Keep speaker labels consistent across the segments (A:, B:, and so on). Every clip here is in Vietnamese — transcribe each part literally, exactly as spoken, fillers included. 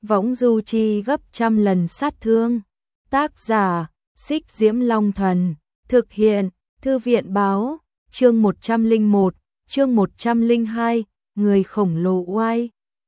A: võng du chi gấp trăm lần sát thương. Tác giả, Xích Diễm Long Thần, thực hiện, Thư viện báo, chương một trăm lẻ một, chương một trăm lẻ hai, người khổng lồ oai.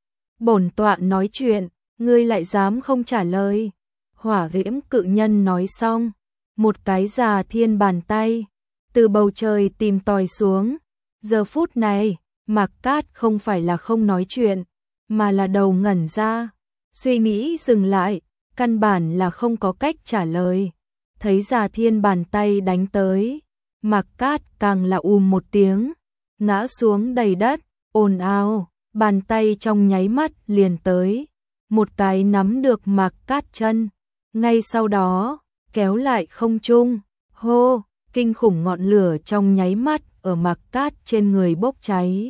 A: Bổn tọa nói chuyện, ngươi lại dám không trả lời. Hỏa Diễm Cự Nhân nói xong, một cái già thiên bàn tay từ bầu trời tìm tòi xuống. Giờ phút này, Mạc Cát không phải là không nói chuyện, mà là đầu ngẩn ra, suy nghĩ dừng lại, căn bản là không có cách trả lời. Thấy già thiên bàn tay đánh tới, Mạc Cát càng là ùm một tiếng, ngã xuống đầy đất, ồn ào, bàn tay trong nháy mắt liền tới, một cái nắm được Mạc Cát chân, ngay sau đó, kéo lại không trung, hô, kinh khủng ngọn lửa trong nháy mắt ở Mạc Cát trên người bốc cháy.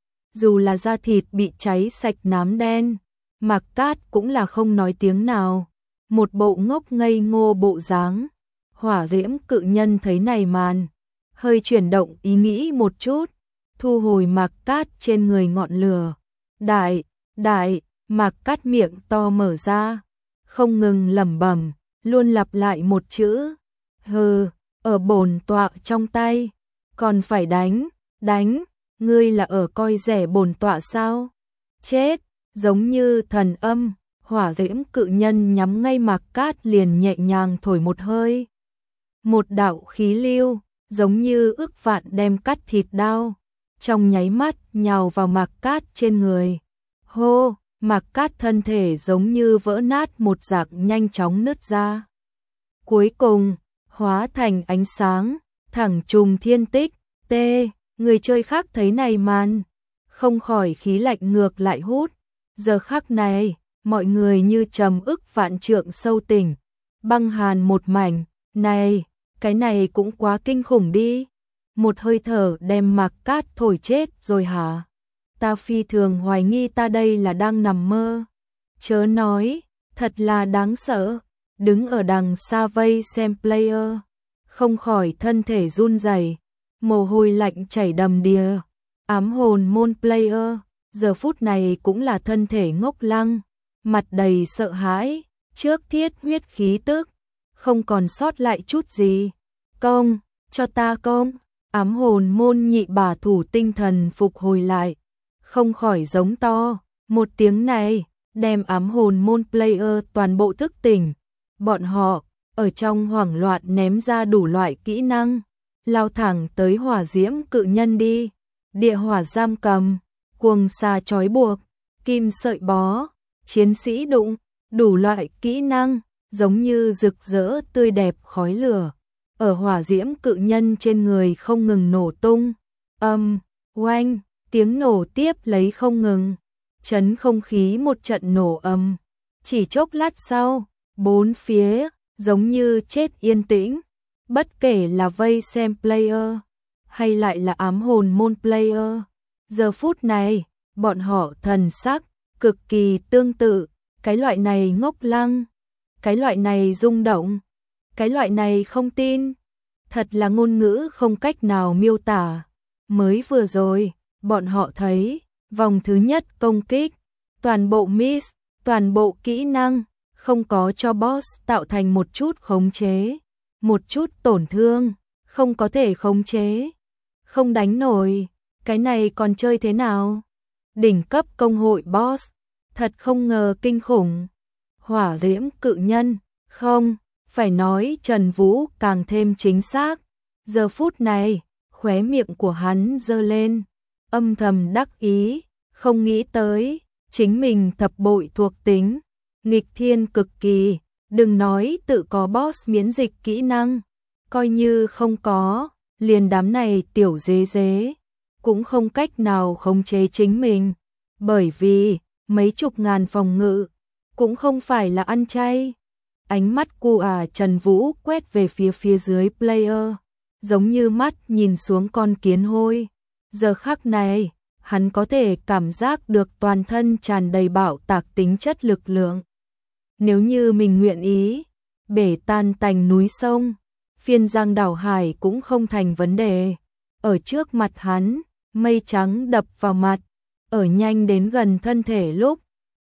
A: Dù là da thịt bị cháy sạch nám đen, Mạc Cát cũng là không nói tiếng nào, một bộ ngốc ngây ngô bộ dáng. Hỏa Diễm Cự Nhân thấy này màn, hơi chuyển động ý nghĩ một chút, thu hồi Mạc Cát trên người ngọn lửa. Đại, đại, Mạc Cát miệng to mở ra, không ngừng lẩm bẩm, luôn lặp lại một chữ. Hừ, ở bổn tọa trong tay, còn phải đánh, đánh, ngươi là ở coi rẻ bổn tọa sao? Chết, giống như thần âm, Hỏa Diễm Cự Nhân nhắm ngay Mạc Cát liền nhẹ nhàng thổi một hơi. Một đạo khí lưu, giống như ức vạn đem cắt thịt đao, trong nháy mắt nhào vào Mạc Cát trên người. Hô, Mạc Cát thân thể giống như vỡ nát một dạng nhanh chóng nứt ra. Cuối cùng, hóa thành ánh sáng, thẳng trùng thiên tích, tê, người chơi khác thấy này màn, không khỏi khí lạnh ngược lại hút. Giờ khắc này, mọi người như trầm ức vạn trượng sâu tỉnh, băng hàn một mảnh, này, cái này cũng quá kinh khủng đi. Một hơi thở đem Mạc Cát thổi chết rồi hả? Ta phi thường hoài nghi ta đây là đang nằm mơ. Chớ nói, thật là đáng sợ. Đứng ở đằng xa vây xem player, không khỏi thân thể run rẩy, mồ hôi lạnh chảy đầm đìa. Ám hồn môn player, giờ phút này cũng là thân thể ngốc lăng, mặt đầy sợ hãi, trước thiết huyết khí tức, không còn sót lại chút gì. Công, cho ta công. Ám hồn môn nhị bà thủ tinh thần phục hồi lại, không khỏi giống to, một tiếng này, đem ám hồn môn player toàn bộ thức tỉnh. Bọn họ, ở trong hoảng loạn ném ra đủ loại kỹ năng, lao thẳng tới Hỏa Diễm Cự Nhân đi. Địa hỏa giam cầm, cuồng xà trói buộc, kim sợi bó, chiến sĩ đụng, đủ loại kỹ năng, giống như rực rỡ tươi đẹp khói lửa. Ở Hỏa Diễm Cự Nhân trên người không ngừng nổ tung, âm, oanh, tiếng nổ tiếp lấy không ngừng, chấn không khí một trận nổ âm. Chỉ chốc lát sau, bốn phía, giống như chết yên tĩnh, bất kể là vây xem player, hay lại là ám hồn môn player. Giờ phút này, bọn họ thần sắc, cực kỳ tương tự, cái loại này ngốc lăng, cái loại này rung động, cái loại này không tin, thật là ngôn ngữ không cách nào miêu tả. Mới vừa rồi, bọn họ thấy, vòng thứ nhất công kích, toàn bộ miss, toàn bộ kỹ năng, không có cho boss tạo thành một chút khống chế, một chút tổn thương, không có thể khống chế, không đánh nổi, cái này còn chơi thế nào? Đỉnh cấp công hội boss, thật không ngờ kinh khủng. Hỏa Diễm Cự Nhân, không, phải nói Trần Vũ càng thêm chính xác. Giờ phút này, khóe miệng của hắn giơ lên, âm thầm đắc ý, không nghĩ tới, chính mình thập bội thuộc tính, nghịch thiên cực kỳ, đừng nói tự có boss miễn dịch kỹ năng, coi như không có, liền đám này tiểu dế dế, cũng không cách nào khống chế chính mình, bởi vì, mấy chục ngàn phòng ngự, cũng không phải là ăn chay. Ánh mắt cu à Trần Vũ quét về phía phía dưới player, giống như mắt nhìn xuống con kiến hôi. Giờ khắc này, hắn có thể cảm giác được toàn thân tràn đầy bạo tạc tính chất lực lượng. Nếu như mình nguyện ý, bể tan tành núi sông, phiên giang đảo hải cũng không thành vấn đề. Ở trước mặt hắn, mây trắng đập vào mặt, ở nhanh đến gần thân thể lúc,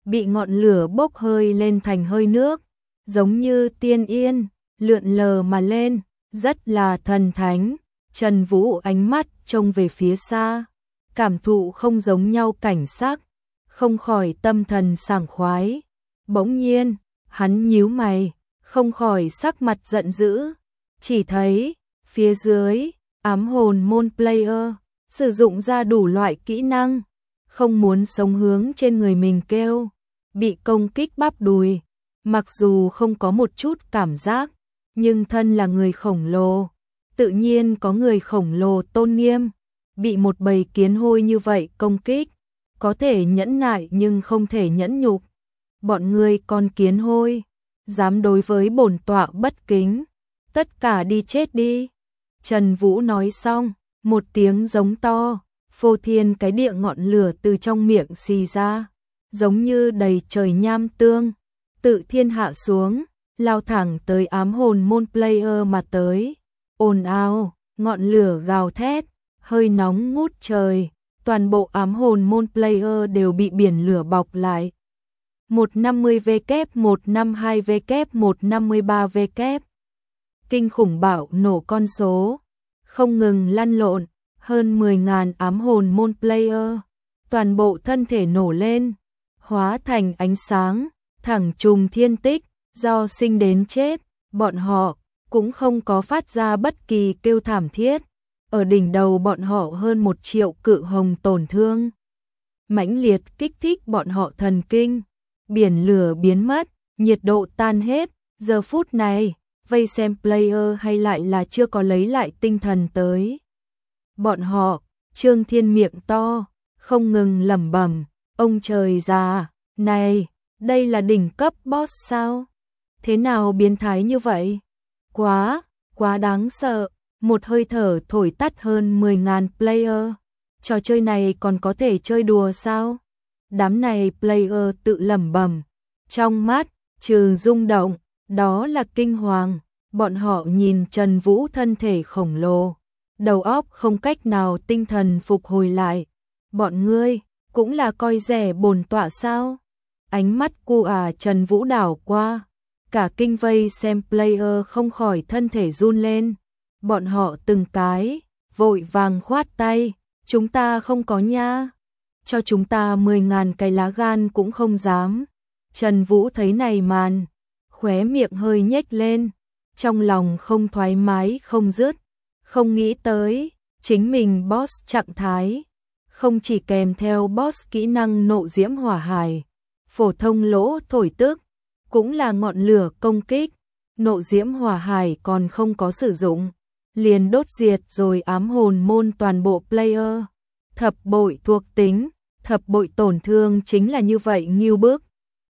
A: bị ngọn lửa bốc hơi lên thành hơi nước, giống như tiên yên, lượn lờ mà lên, rất là thần thánh. Trần Vũ ánh mắt trông về phía xa, cảm thụ không giống nhau cảnh sắc, không khỏi tâm thần sảng khoái. Bỗng nhiên, hắn nhíu mày, không khỏi sắc mặt giận dữ, chỉ thấy phía dưới, ám hồn môn player sử dụng ra đủ loại kỹ năng, không muốn sống hướng trên người mình kêu, bị công kích bắp đùi, mặc dù không có một chút cảm giác, nhưng thân là người khổng lồ, tự nhiên có người khổng lồ tôn nghiêm, bị một bầy kiến hôi như vậy công kích, có thể nhẫn nại nhưng không thể nhẫn nhục. Bọn người con kiến hôi, dám đối với bổn tọa bất kính, tất cả đi chết đi. Trần Vũ nói xong, một tiếng giống to, phô thiên cái địa ngọn lửa từ trong miệng xì ra, giống như đầy trời nham tương, tự thiên hạ xuống, lao thẳng tới ám hồn môn player mà tới. Ồn ào, ngọn lửa gào thét, hơi nóng ngút trời, toàn bộ ám hồn môn player đều bị biển lửa bọc lại. một trăm năm mươi W, một trăm năm mươi hai W, một trăm năm mươi ba W. Kinh khủng bạo nổ con số, không ngừng lăn lộn, hơn mười nghìn ám hồn môn player, toàn bộ thân thể nổ lên, hóa thành ánh sáng, thẳng trùng thiên tích, do sinh đến chết, bọn họ cũng không có phát ra bất kỳ kêu thảm thiết, ở đỉnh đầu bọn họ hơn một triệu cự hồng tổn thương. Mãnh liệt kích thích bọn họ thần kinh, biển lửa biến mất, nhiệt độ tan hết, giờ phút này, vây xem player hay lại là chưa có lấy lại tinh thần tới. Bọn họ, Trương Thiên miệng to, không ngừng lẩm bẩm, ông trời già, này, đây là đỉnh cấp boss sao? Thế nào biến thái như vậy? Quá, quá đáng sợ, một hơi thở thổi tắt hơn mười nghìn player. Trò chơi này còn có thể chơi đùa sao? Đám này player tự lẩm bẩm, trong mắt, trừ rung động, đó là kinh hoàng. Bọn họ nhìn Trần Vũ thân thể khổng lồ, đầu óc không cách nào tinh thần phục hồi lại. Bọn ngươi, cũng là coi rẻ bổn tọa sao? Ánh mắt cu à Trần Vũ đảo qua, cả kinh vây xem player không khỏi thân thể run lên. Bọn họ từng cái, vội vàng khoát tay, chúng ta không có nha, cho chúng ta mười ngàn cái lá gan cũng không dám. Trần Vũ thấy này màn, khóe miệng hơi nhếch lên, trong lòng không thoải mái không dứt, không nghĩ tới, chính mình boss trạng thái, không chỉ kèm theo boss kỹ năng nộ diễm hỏa hải, phổ thông lỗ thổi tức, cũng là ngọn lửa công kích, nộ diễm hỏa hải còn không có sử dụng, liền đốt diệt rồi ám hồn môn toàn bộ player. Thập bội thuộc tính, thập bội tổn thương chính là như vậy nghiêu bức.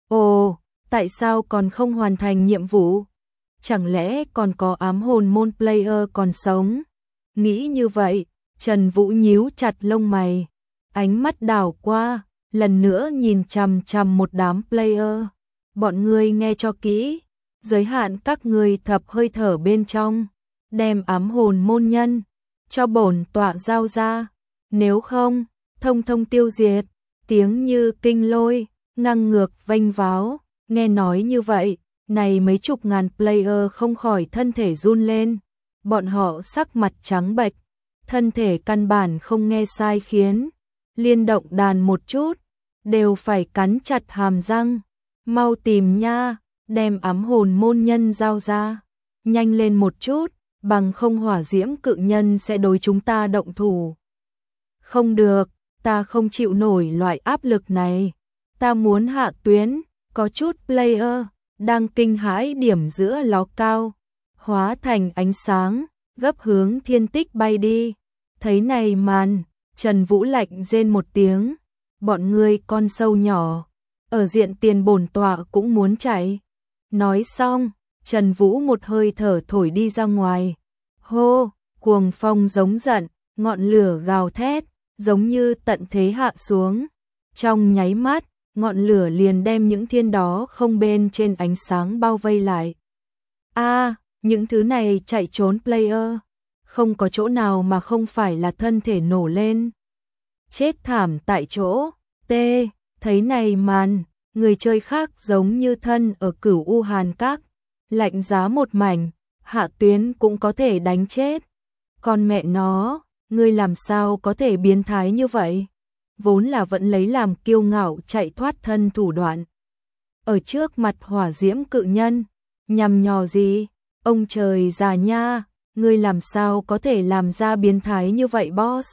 A: Ồ, tại sao còn không hoàn thành nhiệm vụ? Chẳng lẽ còn có ám hồn môn player còn sống? Nghĩ như vậy, Trần Vũ nhíu chặt lông mày, ánh mắt đảo qua, lần nữa nhìn chằm chằm một đám player. Bọn ngươi nghe cho kỹ, giới hạn các ngươi thập hơi thở bên trong, đem ám hồn môn nhân cho bổn tọa giao ra, nếu không, thông thông tiêu diệt. Tiếng như kinh lôi, ngang ngược vênh váo, nghe nói như vậy, này mấy chục ngàn player không khỏi thân thể run lên, bọn họ sắc mặt trắng bệch, thân thể căn bản không nghe sai khiến, liên động đàn một chút, đều phải cắn chặt hàm răng, mau tìm nha, đem ám hồn môn nhân giao ra, nhanh lên một chút, bằng không hỏa diễm cự nhân sẽ đối chúng ta động thủ. Không được, ta không chịu nổi loại áp lực này, ta muốn hạ tuyến. Có chút player đang kinh hãi điểm giữa ló cao, hóa thành ánh sáng, gấp hướng thiên tích bay đi. Thấy này màn, Trần Vũ lạnh rên một tiếng, bọn ngươi con sâu nhỏ, ở diện tiền bổn tọa cũng muốn chạy. Nói xong, Trần Vũ một hơi thở thổi đi ra ngoài. Hô, cuồng phong giống giận, ngọn lửa gào thét, giống như tận thế hạ xuống. Trong nháy mắt, ngọn lửa liền đem những thiên đó không bên trên ánh sáng bao vây lại. A, à, những thứ này chạy trốn player, không có chỗ nào mà không phải là thân thể nổ lên. Chết thảm tại chỗ. T, thấy này màn, người chơi khác giống như thân ở Cửu U Hàn Các, lạnh giá một mảnh, Hạ Tuyến cũng có thể đánh chết. Còn mẹ nó, ngươi làm sao có thể biến thái như vậy? Vốn là vẫn lấy làm kiêu ngạo chạy thoát thân thủ đoạn. Ở trước mặt hỏa diễm cự nhân, nhằm nhò gì? Ông trời già nha, ngươi làm sao có thể làm ra biến thái như vậy boss?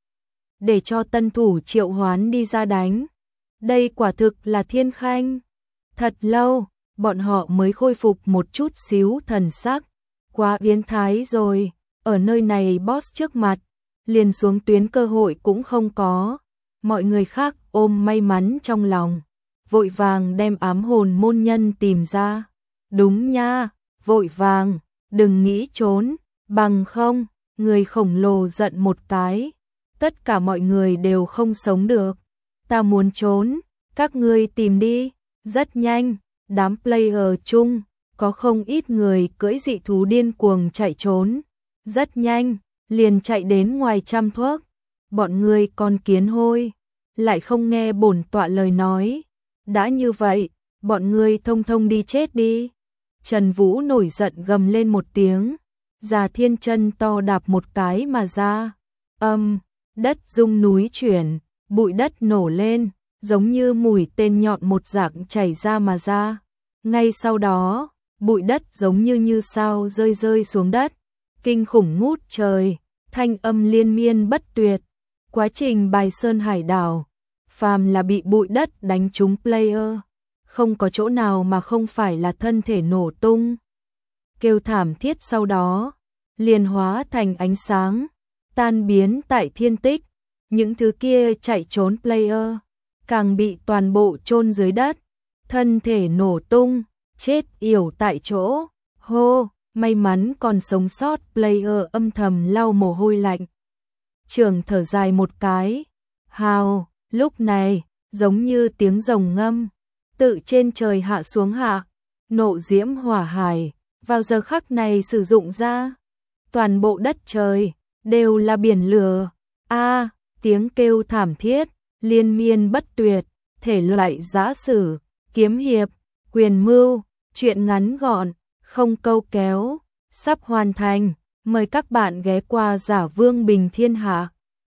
A: Để cho tân thủ triệu hoán đi ra đánh. Đây quả thực là thiên khanh. Thật lâu, bọn họ mới khôi phục một chút xíu thần sắc. Quá biến thái rồi, ở nơi này boss trước mặt, liền xuống tuyến cơ hội cũng không có. Mọi người khác ôm may mắn trong lòng, vội vàng đem ám hồn môn nhân tìm ra. Đúng nha, vội vàng, đừng nghĩ trốn, bằng không, người khổng lồ giận một cái. Tất cả mọi người đều không sống được. Ta muốn trốn, các ngươi tìm đi. Rất nhanh, đám player chung, có không ít người cưỡi dị thú điên cuồng chạy trốn. Rất nhanh, liền chạy đến ngoài trăm thước. Bọn người con kiến hôi, lại không nghe bổn tọa lời nói. Đã như vậy, bọn ngươi thông thông đi chết đi. Trần Vũ nổi giận gầm lên một tiếng, Già Thiên chân to đạp một cái mà ra. Âm, đất rung núi chuyển, bụi đất nổ lên, giống như mũi tên nhọn một dạng chảy ra mà ra. Ngay sau đó, bụi đất giống như như sao rơi rơi xuống đất, kinh khủng ngút trời, thanh âm liên miên bất tuyệt. Quá trình bài sơn hải đảo, phàm là bị bụi đất đánh trúng player, không có chỗ nào mà không phải là thân thể nổ tung. Kêu thảm thiết sau đó, liền hóa thành ánh sáng, tan biến tại thiên tích. Những thứ kia chạy trốn player, càng bị toàn bộ chôn dưới đất, thân thể nổ tung, chết yểu tại chỗ. Hô, may mắn còn sống sót player âm thầm lau mồ hôi lạnh. Trường thở dài một cái. Hào, lúc này, giống như tiếng rồng ngâm, tự trên trời hạ xuống hạ, nộ diễm hỏa hải, vào giờ khắc này sử dụng ra. Toàn bộ đất trời, đều là biển lửa. A, tiếng kêu thảm thiết, liên miên bất tuyệt, thể loại giã sử, kiếm hiệp, quyền mưu, truyện ngắn gọn, không câu kéo, sắp hoàn thành. Mời các bạn ghé qua Giả Vương Bình Thiên Hạ.